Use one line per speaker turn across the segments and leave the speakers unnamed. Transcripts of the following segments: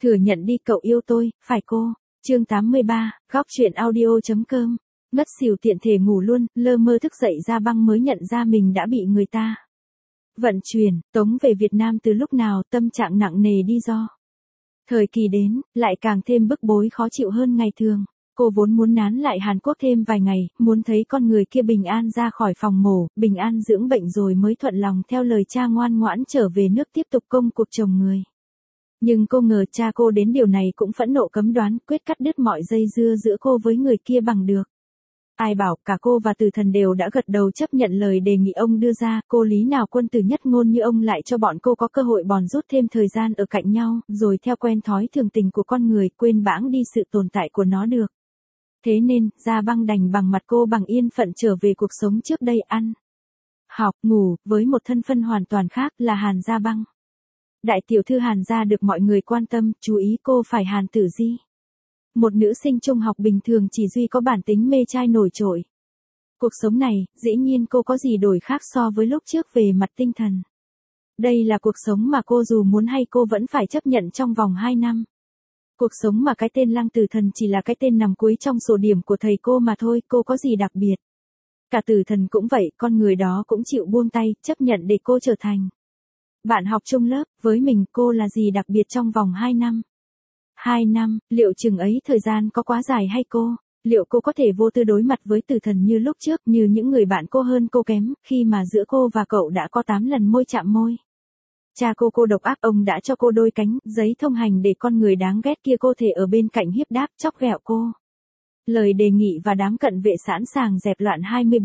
Thừa nhận đi cậu yêu tôi, phải cô. Chương 83, góc truyện audio.com. Ngất xỉu tiện thể ngủ luôn, lơ mơ thức dậy Gia Băng mới nhận ra mình đã bị người ta vận chuyển, tống về Việt Nam từ lúc nào, tâm trạng nặng nề đi do. Thời kỳ đến, lại càng thêm bức bối khó chịu hơn ngày thường. Cô vốn muốn nán lại Hàn Quốc thêm vài ngày, muốn thấy con người kia bình an ra khỏi phòng mổ, bình an dưỡng bệnh rồi mới thuận lòng theo lời cha ngoan ngoãn trở về nước tiếp tục công cuộc chồng người. Nhưng cô ngờ cha cô đến điều này cũng phẫn nộ cấm đoán, quyết cắt đứt mọi dây dưa giữa cô với người kia bằng được. Ai bảo cả cô và Từ Thần đều đã gật đầu chấp nhận lời đề nghị ông đưa ra, cô lý nào quân tử nhất ngôn như ông lại cho bọn cô có cơ hội bòn rút thêm thời gian ở cạnh nhau, rồi theo quen thói thường tình của con người quên bẵng đi sự tồn tại của nó được. Thế nên, Gia Băng đành bằng mặt cô bằng yên phận trở về cuộc sống trước đây ăn, học, ngủ, với một thân phận hoàn toàn khác là Hàn Gia Băng. Đại tiểu thư Hàn gia được mọi người quan tâm, chú ý cô phải Hàn Tử Di. Một nữ sinh trung học bình thường chỉ duy có bản tính mê trai nổi trội. Cuộc sống này, dĩ nhiên cô có gì đổi khác so với lúc trước về mặt tinh thần. Đây là cuộc sống mà cô dù muốn hay cô vẫn phải chấp nhận trong vòng 2 năm. Cuộc sống mà cái tên Lăng Tử Thần chỉ là cái tên nằm cuối trong sổ điểm của thầy cô mà thôi, cô có gì đặc biệt. Cả Tử Thần cũng vậy, con người đó cũng chịu buông tay, chấp nhận để cô trở thành bạn học chung lớp. Với mình cô là gì đặc biệt trong vòng 2 năm. 2 năm, liệu chừng ấy thời gian có quá dài hay cô? Liệu cô có thể vô tư đối mặt với Tử Thần như lúc trước, như những người bạn cô hơn cô kém, khi mà giữa cô và cậu đã có 8 lần môi chạm môi? Cha cô độc ác, ông đã cho cô đôi cánh, giấy thông hành để con người đáng ghét kia cô thể ở bên cạnh hiếp đáp, chọc ghẹo cô. Lời đề nghị và đám cận vệ sẵn sàng dẹp loạn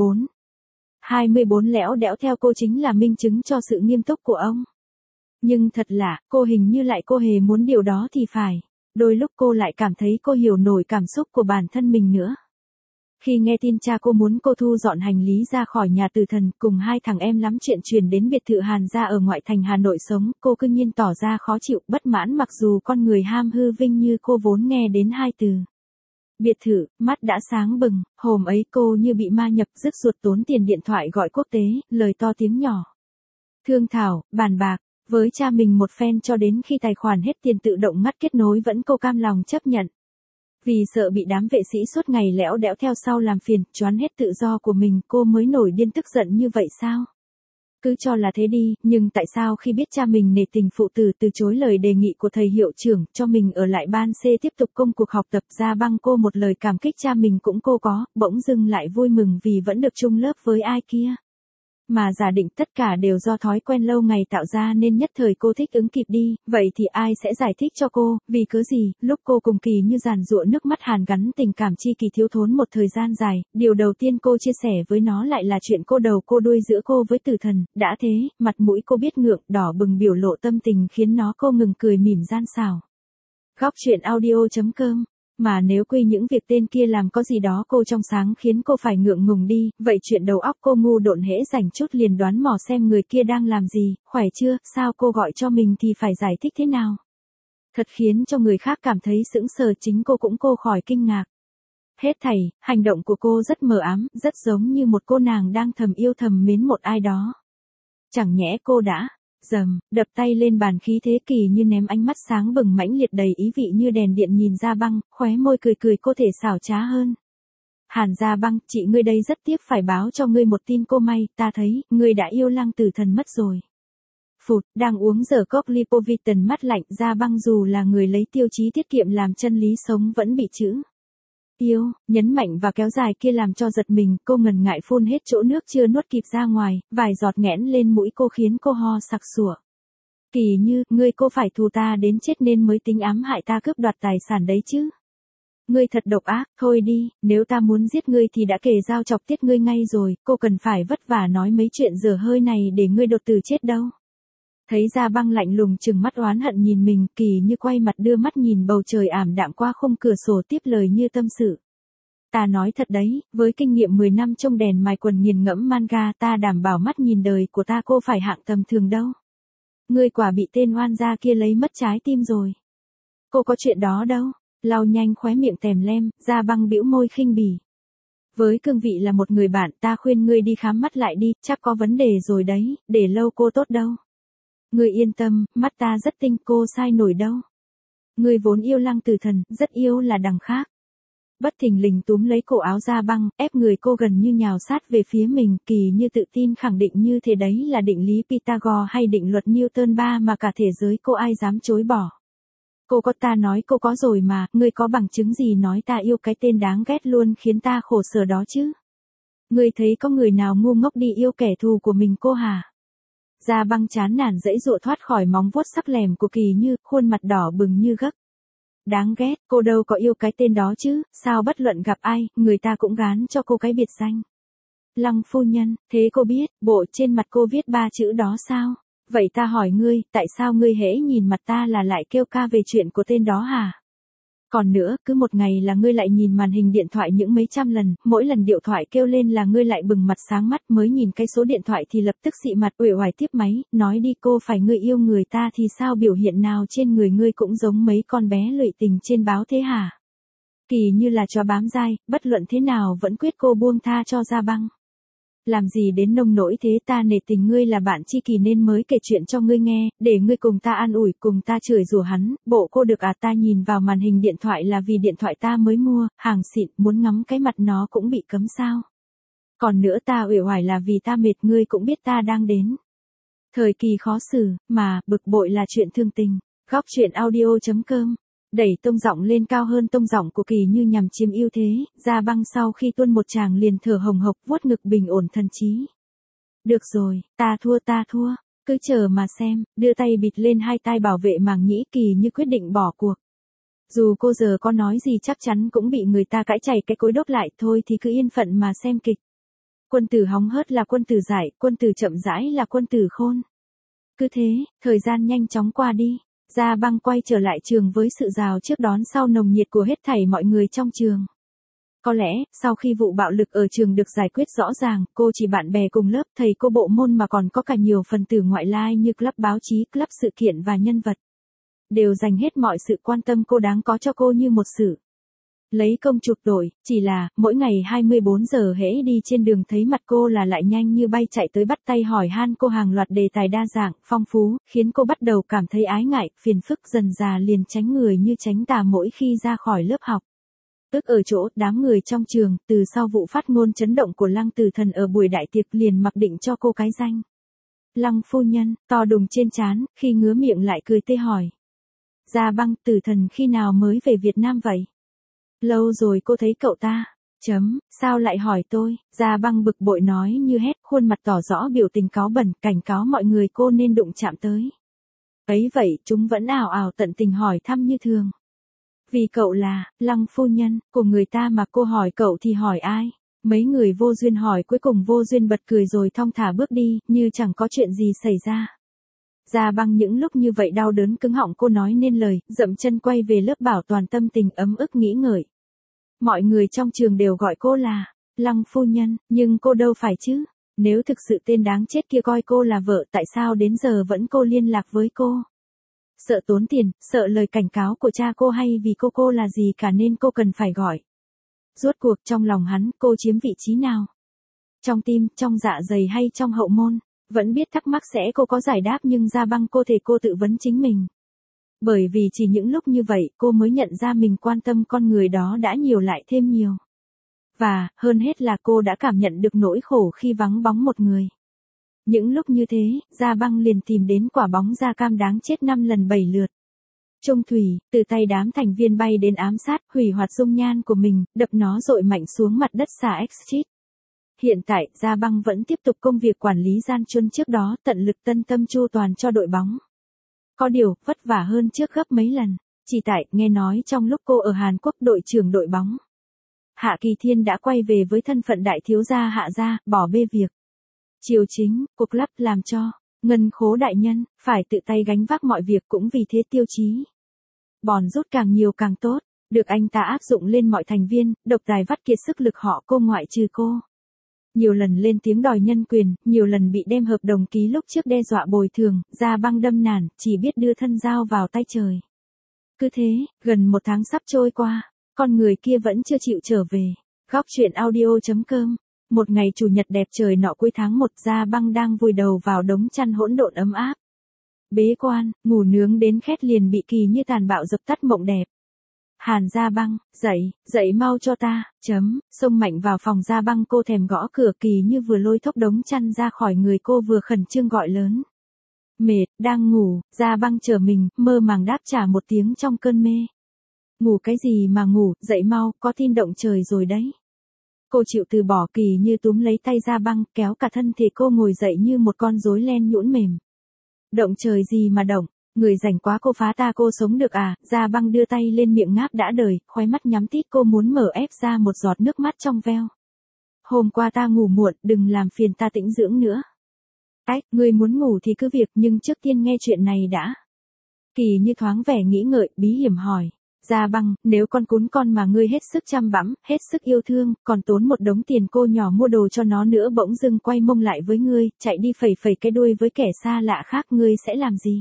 24 lẽo đẽo theo cô chính là minh chứng cho sự nghiêm túc của ông. Nhưng thật lạ, cô hình như lại cô hề muốn điều đó thì phải. Đôi lúc cô lại cảm thấy cô hiểu nổi cảm xúc của bản thân mình nữa. Khi nghe tin cha cô muốn cô thu dọn hành lý ra khỏi nhà Từ Thần cùng 2 thằng em lắm chuyện chuyển đến biệt thự Hàn gia ở ngoại thành Hà Nội sống, cô cứ nhiên tỏ ra khó chịu, bất mãn mặc dù con người ham hư vinh như cô vốn nghe đến 2 từ biệt thự, mắt đã sáng bừng. Hôm ấy cô như bị ma nhập, rứt ruột tốn tiền điện thoại gọi quốc tế, lời to tiếng nhỏ. Thương thảo, bàn bạc với cha mình một phen cho đến khi tài khoản hết tiền tự động ngắt kết nối vẫn cô cam lòng chấp nhận. Vì sợ bị đám vệ sĩ suốt ngày lẽo đẽo theo sau làm phiền, choán hết tự do của mình, cô mới nổi điên tức giận như vậy sao? Cứ cho là thế đi, nhưng tại sao khi biết cha mình nể tình phụ tử từ chối lời đề nghị của thầy hiệu trưởng cho mình ở lại ban C tiếp tục công cuộc học tập, Gia Băng cô một lời cảm kích cha mình cũng cô có, bỗng dưng lại vui mừng vì vẫn được chung lớp với ai kia. Mà giả định tất cả đều do thói quen lâu ngày tạo ra nên nhất thời cô thích ứng kịp đi, vậy thì ai sẽ giải thích cho cô, vì cớ gì, lúc cô cùng Kỳ như giàn giụa nước mắt hàn gắn tình cảm chi Kỳ thiếu thốn một thời gian dài, điều đầu tiên cô chia sẻ với nó lại là chuyện cô đầu cô đuôi giữa cô với Tử Thần, đã thế, mặt mũi cô biết ngượng, đỏ bừng biểu lộ tâm tình khiến nó cô ngừng cười mỉm gian xảo. Góc truyện audio.com. Mà nếu quy những việc tên kia làm có gì đó cô trong sáng khiến cô phải ngượng ngùng đi, vậy chuyện đầu óc cô ngu độn hễ rảnh chút liền đoán mò xem người kia đang làm gì, khỏe chưa, sao cô gọi cho mình thì phải giải thích thế nào. Thật khiến cho người khác cảm thấy sững sờ, chính cô cũng khỏi kinh ngạc. Hết thảy, hành động của cô rất mờ ám, rất giống như một cô nàng đang thầm yêu thầm mến một ai đó. Chẳng nhẽ cô đã đập tay lên bàn khí thế Kỳ như ném ánh mắt sáng bừng mãnh liệt đầy ý vị như đèn điện nhìn Gia Băng, khóe môi cười cô thể xảo trá hơn. Hàn Gia Băng, chị ngươi đây rất tiếc phải báo cho ngươi một tin cô may, ta thấy, ngươi đã yêu Lăng Tử Thần mất rồi. Phụt, đang uống dở cốc Lipovitan mắt lạnh, Gia Băng dù là người lấy tiêu chí tiết kiệm làm chân lý sống vẫn bị chữ yêu, nhấn mạnh và kéo dài kia làm cho giật mình, cô ngần ngại phun hết chỗ nước chưa nuốt kịp ra ngoài, vài giọt nghẽn lên mũi cô khiến cô ho sặc sủa. Kỳ như, ngươi cô phải thù ta đến chết nên mới tính ám hại ta cướp đoạt tài sản đấy chứ. Ngươi thật độc ác, thôi đi, nếu ta muốn giết ngươi thì đã kề dao chọc tiết ngươi ngay rồi, cô cần phải vất vả nói mấy chuyện dở hơi này để ngươi đột tử chết đâu. Thấy Gia Băng lạnh lùng trừng mắt oán hận nhìn mình, Kỳ như quay mặt đưa mắt nhìn bầu trời ảm đạm qua khung cửa sổ tiếp lời như tâm sự. Ta nói thật đấy, với kinh nghiệm 10 năm trong đèn mài quần nghiền ngẫm manga, ta đảm bảo mắt nhìn đời của ta cô phải hạng tầm thường đâu. Ngươi quả bị tên oan gia kia lấy mất trái tim rồi. Cô có chuyện đó đâu. Lau nhanh khóe miệng tèm lem, Gia Băng bĩu môi khinh bỉ. Với cương vị là một người bạn, ta khuyên ngươi đi khám mắt lại đi, chắc có vấn đề rồi đấy, để lâu cô tốt đâu. Ngươi yên tâm, mắt ta rất tinh, cô sai nổi đâu. Ngươi vốn yêu Lăng Tử Thần, rất yêu là đằng khác. Bất thình lình túm lấy cổ áo Gia Băng, ép người cô gần như nhào sát về phía mình, Kỳ Như tự tin khẳng định như thế đấy là định lý Pythagore hay định luật Newton 3 mà cả thế giới cô ai dám chối bỏ. Cô có, ta nói cô có rồi mà, ngươi có bằng chứng gì nói ta yêu cái tên đáng ghét luôn khiến ta khổ sở đó chứ? Ngươi thấy có người nào ngu ngốc đi yêu kẻ thù của mình cô hả? Gia Băng chán nản giãy giụa thoát khỏi móng vuốt sắc lẻm của Kỳ Như, khuôn mặt đỏ bừng như gấc. Đáng ghét, cô đâu có yêu cái tên đó chứ, sao bất luận gặp ai, người ta cũng gán cho cô cái biệt danh. Lăng phu nhân, thế cô biết, bộ trên mặt cô viết 3 chữ đó sao? Vậy ta hỏi ngươi, tại sao ngươi hễ nhìn mặt ta là lại kêu ca về chuyện của tên đó hả? Còn nữa, cứ một ngày là ngươi lại nhìn màn hình điện thoại những mấy trăm lần, mỗi lần điện thoại kêu lên là ngươi lại bừng mặt sáng mắt, mới nhìn cái số điện thoại thì lập tức xị mặt uể oải tiếp máy, nói đi cô phải ngươi yêu người ta thì sao biểu hiện nào trên người ngươi cũng giống mấy con bé lụy tình trên báo thế hả? Kỳ Như là chó bám dai, bất luận thế nào vẫn quyết cô buông tha cho Gia Băng. Làm gì đến nông nỗi thế, ta nể tình ngươi là bạn tri kỷ nên mới kể chuyện cho ngươi nghe, để ngươi cùng ta an ủi, cùng ta chửi rủa hắn, bộ cô được à? Ta nhìn vào màn hình điện thoại là vì điện thoại ta mới mua, hàng xịn, muốn ngắm cái mặt nó cũng bị cấm sao? Còn nữa ta uể oải là vì ta mệt, ngươi cũng biết ta đang đến thời kỳ khó xử, mà, bực bội là chuyện thương tình. Góc truyện audio.com đẩy tông giọng lên cao hơn tông giọng của Kỳ Như nhằm chiếm ưu thế, Gia Băng sau khi tuôn một tràng liền thở hồng hộc vuốt ngực bình ổn thần trí. Được rồi, ta thua, cứ chờ mà xem, đưa tay bịt lên hai tai bảo vệ màng nhĩ, Kỳ Như quyết định bỏ cuộc. Dù cô giờ có nói gì chắc chắn cũng bị người ta cãi chảy cái cối đốt lại, thôi thì cứ yên phận mà xem kịch. Quân tử hóng hớt là quân tử giải, quân tử chậm rãi là quân tử khôn. Cứ thế, thời gian nhanh chóng qua đi. Gia Băng quay trở lại trường với sự rào trước đón sau nồng nhiệt của hết thảy mọi người trong trường. Có lẽ, sau khi vụ bạo lực ở trường được giải quyết rõ ràng, cô chỉ bạn bè cùng lớp, thầy cô bộ môn mà còn có cả nhiều phần tử ngoại lai như club báo chí, club sự kiện và nhân vật. Đều dành hết mọi sự quan tâm cô đáng có cho cô như một sự lấy công chuộc tội, chỉ là, mỗi ngày 24 giờ hễ đi trên đường thấy mặt cô là lại nhanh như bay chạy tới bắt tay hỏi han cô hàng loạt đề tài đa dạng, phong phú, khiến cô bắt đầu cảm thấy ái ngại, phiền phức dần dà liền tránh người như tránh tà mỗi khi ra khỏi lớp học. Tức ở chỗ, đám người trong trường, từ sau vụ phát ngôn chấn động của Lăng Tử Thần ở buổi đại tiệc liền mặc định cho cô cái danh. Lăng phu nhân, to đùng trên trán, khi ngứa miệng lại cười tê hỏi. Gia Băng, Tử Thần khi nào mới về Việt Nam vậy? Lâu rồi cô thấy cậu ta. Sao lại hỏi tôi? Gia Băng bực bội nói như hét, khuôn mặt tỏ rõ biểu tình cáu bẩn, cảnh cáo mọi người cô nên đụng chạm tới. Ấy vậy, chúng vẫn ào ào tận tình hỏi thăm như thường. Vì cậu là, Lăng phu nhân, của người ta mà cô hỏi cậu thì hỏi ai? Mấy người vô duyên hỏi cuối cùng vô duyên bật cười rồi thong thả bước đi, như chẳng có chuyện gì xảy ra. Gia Băng những lúc như vậy đau đớn cứng họng cô nói nên lời, dậm chân quay về lớp bảo toàn tâm tình ấm ức nghĩ ngợi. Mọi người trong trường đều gọi cô là Lăng phu nhân, nhưng cô đâu phải chứ. Nếu thực sự tên đáng chết kia coi cô là vợ, tại sao đến giờ vẫn cô liên lạc với cô? Sợ tốn tiền, sợ lời cảnh cáo của cha cô hay vì cô là gì cả nên cô cần phải gọi. Rốt cuộc trong lòng hắn, cô chiếm vị trí nào? Trong tim, trong dạ dày hay trong hậu môn? Vẫn biết thắc mắc sẽ cô có giải đáp nhưng Gia Băng cô thể cô tự vấn chính mình. Bởi vì chỉ những lúc như vậy cô mới nhận ra mình quan tâm con người đó đã nhiều lại thêm nhiều. Và, hơn hết là cô đã cảm nhận được nỗi khổ khi vắng bóng một người. Những lúc như thế, Gia Băng liền tìm đến quả bóng da cam đáng chết 5 lần 7 lượt. Trung thủy, từ tay đám thành viên bay đến ám sát, hủy hoại dung nhan của mình, đập nó dội mạnh xuống mặt đất xà X-Street. Hiện tại, Gia Băng vẫn tiếp tục công việc quản lý gian truân trước đó, tận lực tân tâm chu toàn cho đội bóng. Có điều, vất vả hơn trước gấp mấy lần. Chỉ tại, nghe nói trong lúc cô ở Hàn Quốc đội trưởng đội bóng, Hạ Kỳ Thiên đã quay về với thân phận đại thiếu gia Hạ gia, bỏ bê việc triều chính, cuộc lắp làm cho Ngân Khố đại nhân phải tự tay gánh vác mọi việc, cũng vì thế tiêu chí bòn rút càng nhiều càng tốt, được anh ta áp dụng lên mọi thành viên, độc tài vắt kiệt sức lực họ cô ngoại trừ cô. Nhiều lần lên tiếng đòi nhân quyền, nhiều lần bị đem hợp đồng ký lúc trước đe dọa bồi thường, Gia Băng đâm nản, chỉ biết đưa thân dao vào tay trời. Cứ thế, gần 1 tháng sắp trôi qua, con người kia vẫn chưa chịu trở về. Góc truyện audio.com Một ngày chủ nhật đẹp trời nọ cuối tháng 1, Gia Băng đang vùi đầu vào đống chăn hỗn độn ấm áp. Bế quan, ngủ nướng đến khét liền bị Kỳ Như tàn bạo dập tắt mộng đẹp. Hàn Gia Băng, dậy, dậy mau cho ta, xông mạnh vào phòng Gia Băng, cô thèm gõ cửa. Kỳ Như vừa lôi thốc đống chăn ra khỏi người cô vừa khẩn trương gọi lớn. Mệt, đang ngủ. Gia Băng trở mình, mơ màng đáp trả một tiếng trong cơn mê. Ngủ cái gì mà ngủ, dậy mau, có tin động trời rồi đấy. Cô chịu từ bỏ. Kỳ Như túm lấy tay Gia Băng, kéo cả thân thể cô ngồi dậy như một con rối len nhũn mềm. Động trời gì mà động, người rảnh quá cô phá ta cô sống được à? Gia Băng đưa tay lên miệng ngáp đã đời, khóe mắt nhắm tít, cô muốn mở ép ra một giọt nước mắt trong veo. Hôm qua ta ngủ muộn, đừng làm phiền ta tĩnh dưỡng nữa. Ngươi muốn ngủ thì cứ việc, nhưng trước tiên nghe chuyện này đã. Kỳ Như thoáng vẻ nghĩ ngợi, bí hiểm hỏi. Gia Băng, nếu con cún con mà ngươi hết sức chăm bẵm, hết sức yêu thương, còn tốn một đống tiền cô nhỏ mua đồ cho nó nữa, bỗng dưng quay mông lại với ngươi, chạy đi phẩy phẩy cái đuôi với kẻ xa lạ khác, ngươi sẽ làm gì?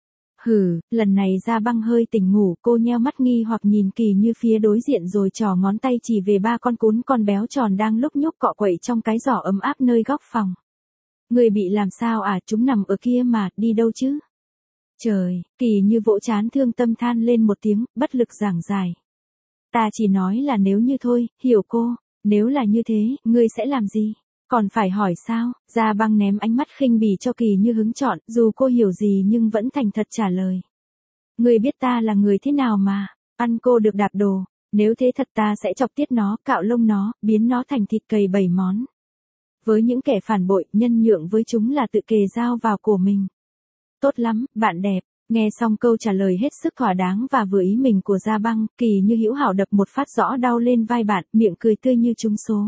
Hừ, lần này Gia Băng hơi tỉnh ngủ, cô nheo mắt nghi hoặc nhìn Kỳ Như phía đối diện rồi trỏ ngón tay chỉ về ba con cún con béo tròn đang lúc nhúc cọ quậy trong cái giỏ ấm áp nơi góc phòng. Ngươi bị làm sao à, chúng nằm ở kia mà, đi đâu chứ? Trời, Kỳ Như vỗ trán thương tâm than lên một tiếng, bất lực giảng giải. Ta chỉ nói là nếu như thôi, hiểu cô, nếu là như thế, ngươi sẽ làm gì? Còn phải hỏi sao? Gia Băng ném ánh mắt khinh bỉ cho Kỳ Như hứng chọn, dù cô hiểu gì nhưng vẫn thành thật trả lời. Ngươi biết ta là người thế nào mà, ăn cô được đạp đồ, nếu thế thật ta sẽ chọc tiết nó, cạo lông nó, biến nó thành thịt cầy 7 món. Với những kẻ phản bội, nhân nhượng với chúng là tự kề dao vào cổ mình. Tốt lắm, bạn đẹp. Nghe xong câu trả lời hết sức thỏa đáng và vừa ý mình của Gia Băng, Kỳ Như hữu hảo đập một phát rõ đau lên vai bạn, miệng cười tươi như trúng số.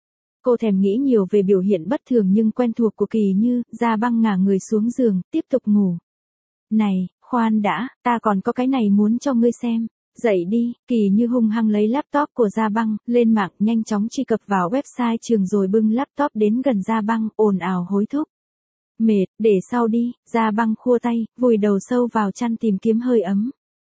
Cô thèm nghĩ nhiều về biểu hiện bất thường nhưng quen thuộc của Kỳ Như. Gia Băng ngả người xuống giường, tiếp tục ngủ. Này, khoan đã, ta còn có cái này muốn cho ngươi xem. Dậy đi. Kỳ Như hung hăng lấy laptop của Gia Băng, lên mạng nhanh chóng truy cập vào website trường rồi bưng laptop đến gần Gia Băng, ồn ào hối thúc. Mệt, để sau đi. Gia Băng khua tay, vùi đầu sâu vào chăn tìm kiếm hơi ấm.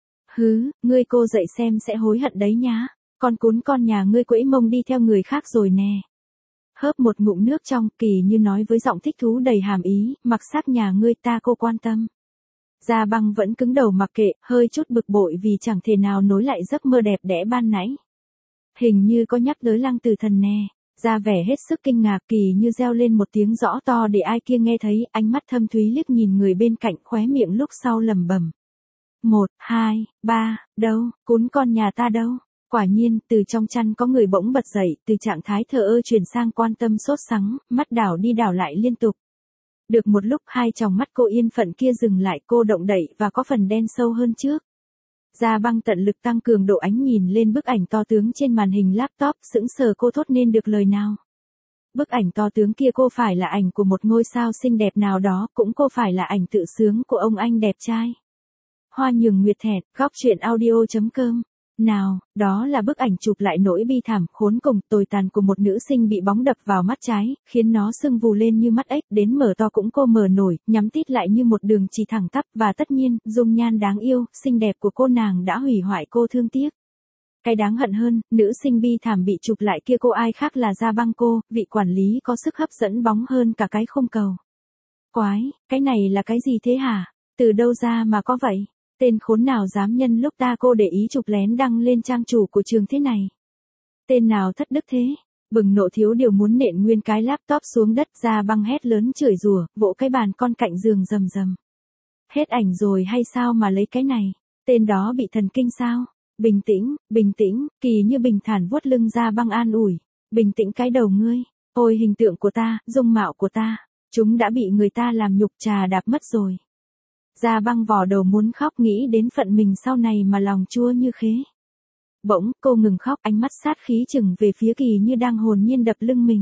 Ngươi cô dậy xem sẽ hối hận đấy nhá. Con cún con nhà ngươi quẫy mông đi theo người khác rồi nè. Hớp một ngụm nước trong, Kỳ Như nói với giọng thích thú đầy hàm ý, mặc xác nhà ngươi ta cô quan tâm. Gia Băng vẫn cứng đầu mặc kệ, hơi chút bực bội vì chẳng thể nào nối lại giấc mơ đẹp đẽ ban nãy. Hình như có nhắc tới Lăng Tử Thần nè. Ra vẻ hết sức kinh ngạc, Kỳ Như reo lên một tiếng rõ to để ai kia nghe thấy, ánh mắt thâm thúy liếc nhìn người bên cạnh, khóe miệng lúc sau lẩm bẩm. 1, 2, 3, đâu, cún con nhà ta đâu? Quả nhiên, từ trong chăn có người bỗng bật dậy, từ trạng thái thờ ơ chuyển sang quan tâm sốt sắng, mắt đảo đi đảo lại liên tục. Được một lúc hai tròng mắt cô yên phận kia dừng lại, cô động đậy và có phần đen sâu hơn trước. Gia Băng tận lực tăng cường độ ánh nhìn lên bức ảnh to tướng trên màn hình laptop, sững sờ cô thốt nên được lời nào. Bức ảnh to tướng kia cô phải là ảnh của một ngôi sao xinh đẹp nào đó, cũng cô phải là ảnh tự sướng của ông anh đẹp trai. Hoa Nhường Nguyệt Thẹn, góc truyện audio.com. Nào, đó là bức ảnh chụp lại nỗi bi thảm, khốn cùng, tồi tàn của một nữ sinh bị bóng đập vào mắt trái, khiến nó sưng vù lên như mắt ếch, đến mở to cũng cô mở nổi, nhắm tít lại như một đường chỉ thẳng tắp, và tất nhiên, dung nhan đáng yêu, xinh đẹp của cô nàng đã hủy hoại cô thương tiếc. Cái đáng hận hơn, nữ sinh bi thảm bị chụp lại kia cô ai khác là Gia Băng cô, vị quản lý có sức hấp dẫn bóng hơn cả cái khung cầu. Quái, cái này là cái gì thế hả? Từ đâu ra mà có vậy? Tên khốn nào dám nhân lúc ta cô để ý chụp lén đăng lên trang chủ của trường thế này? Tên nào thất đức thế? Bừng nộ thiếu điều muốn nện nguyên cái laptop xuống đất. Gia Băng hét lớn chửi rủa, vỗ cái bàn con cạnh giường rầm rầm. Hết ảnh rồi hay sao mà lấy cái này? Tên đó bị thần kinh sao? Bình tĩnh, Kỳ Như bình thản vuốt lưng Gia Băng an ủi. Bình tĩnh cái đầu ngươi. Ôi hình tượng của ta, dung mạo của ta, chúng đã bị người ta làm nhục trà đạp mất rồi. Gia Băng vò đầu muốn khóc, nghĩ đến phận mình sau này mà lòng chua như khế. Bỗng, cô ngừng khóc, ánh mắt sát khí chừng về phía Kỳ Như đang hồn nhiên đập lưng mình.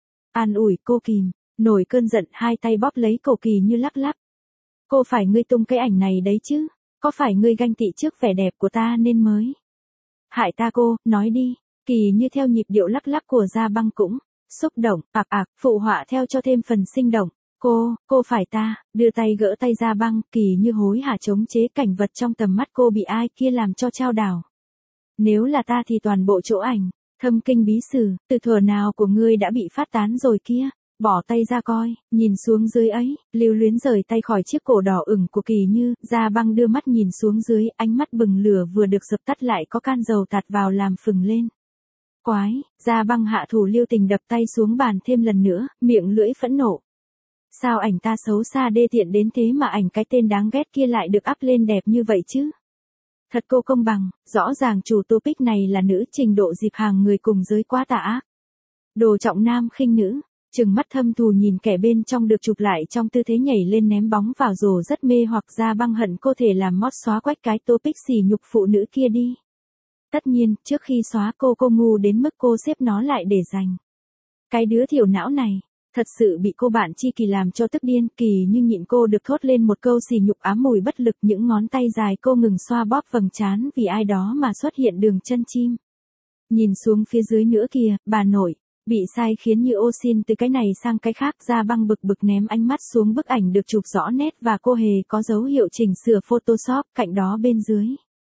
An ủi cô kìm, nổi cơn giận, hai tay bóp lấy cổ Kỳ Như lắc lắc. Cô phải ngươi tung cái ảnh này đấy chứ, có phải ngươi ganh tị trước vẻ đẹp của ta nên mới hại ta cô, nói đi. Kỳ Như theo nhịp điệu lắc lắc của Gia Băng cũng xúc động, phụ họa theo cho thêm phần sinh động. Cô phải ta, đưa tay gỡ tay Gia Băng, Kỳ Như hối hả chống chế cảnh vật trong tầm mắt cô bị ai kia làm cho chao đảo. Nếu là ta thì toàn bộ chỗ ảnh, thâm kinh bí sử, từ thuở nào của ngươi đã bị phát tán rồi kia. Bỏ tay ra coi, nhìn xuống dưới ấy, lưu luyến rời tay khỏi chiếc cổ đỏ ửng của Kỳ Như, Gia Băng đưa mắt nhìn xuống dưới, ánh mắt bừng lửa vừa được dập tắt lại có can dầu tạt vào làm phừng lên. Quái, Gia Băng hạ thủ lưu tình đập tay xuống bàn thêm lần nữa, miệng lưỡi phẫn nộ. Sao ảnh ta xấu xa đê tiện đến thế mà ảnh cái tên đáng ghét kia lại được up lên đẹp như vậy chứ? Thật cô công bằng, rõ ràng chủ topic này là nữ, trình độ dịp hàng người cùng giới quá tà ác. Đồ trọng nam khinh nữ, trừng mắt thâm thù nhìn kẻ bên trong được chụp lại trong tư thế nhảy lên ném bóng vào rổ rất mê hoặc. Gia Băng hận cô thể làm mót xóa quách cái topic xỉ nhục phụ nữ kia đi. Tất nhiên, trước khi xóa cô ngu đến mức cô xếp nó lại để dành. Cái đứa thiểu não này, thật sự bị cô bạn tri Kỳ làm cho tức điên. Kỳ nhưng nhịn cô được thốt lên một câu xỉ nhục ám mùi bất lực, những ngón tay dài cô ngừng xoa bóp vầng trán vì ai đó mà xuất hiện đường chân chim. Nhìn xuống phía dưới nữa kìa, bà nội, bị sai khiến như ô xin từ cái này sang cái khác. Gia Băng bực bực ném ánh mắt xuống bức ảnh được chụp rõ nét và cô hề có dấu hiệu chỉnh sửa Photoshop cạnh đó bên dưới.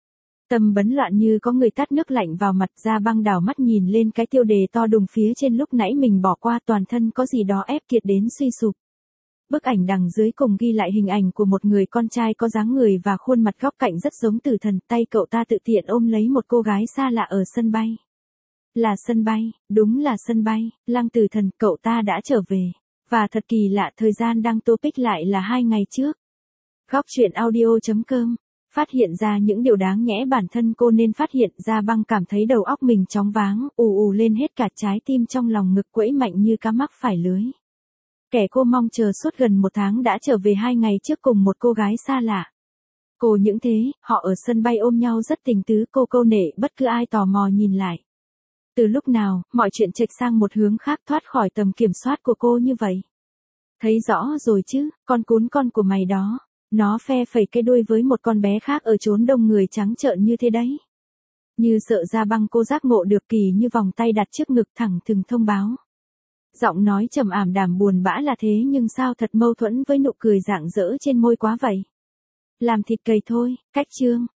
Tâm bấn loạn như có người tát nước lạnh vào mặt. Gia Băng đảo mắt nhìn lên cái tiêu đề to đùng phía trên lúc nãy mình bỏ qua, toàn thân có gì đó ép kiệt đến suy sụp. Bức ảnh đằng dưới cùng ghi lại hình ảnh của một người con trai có dáng người và khuôn mặt góc cạnh rất giống Tử Thần, tay cậu ta tự tiện ôm lấy một cô gái xa lạ ở sân bay. Là sân bay, đúng là sân bay, Lăng Tử Thần, cậu ta đã trở về. Và thật kỳ lạ, thời gian đăng topic lại là 2 ngày trước. Góc truyện audio.com. Phát hiện ra những điều đáng nhẽ bản thân cô nên phát hiện. Gia Băng cảm thấy đầu óc mình chóng váng, ù lên hết cả trái tim trong lòng ngực quẫy mạnh như cá mắc phải lưới. Kẻ cô mong chờ suốt gần 1 tháng đã trở về 2 ngày trước cùng một cô gái xa lạ. Cô những thế, họ ở sân bay ôm nhau rất tình tứ, cô câu nệ bất cứ ai tò mò nhìn lại. Từ lúc nào, mọi chuyện chệch sang một hướng khác, thoát khỏi tầm kiểm soát của cô như vậy. Thấy rõ rồi chứ, con cún con của mày đó. Nó phe phẩy cái đuôi với một con bé khác ở chốn đông người trắng trợn như thế đấy. Như sợ Gia Băng cô giác ngộ được Kỳ Như vòng tay đặt trước ngực thẳng thừng thông báo. Giọng nói trầm ảm đạm buồn bã là thế nhưng sao thật mâu thuẫn với nụ cười rạng rỡ trên môi quá vậy. Làm thịt cầy thôi, cách chương.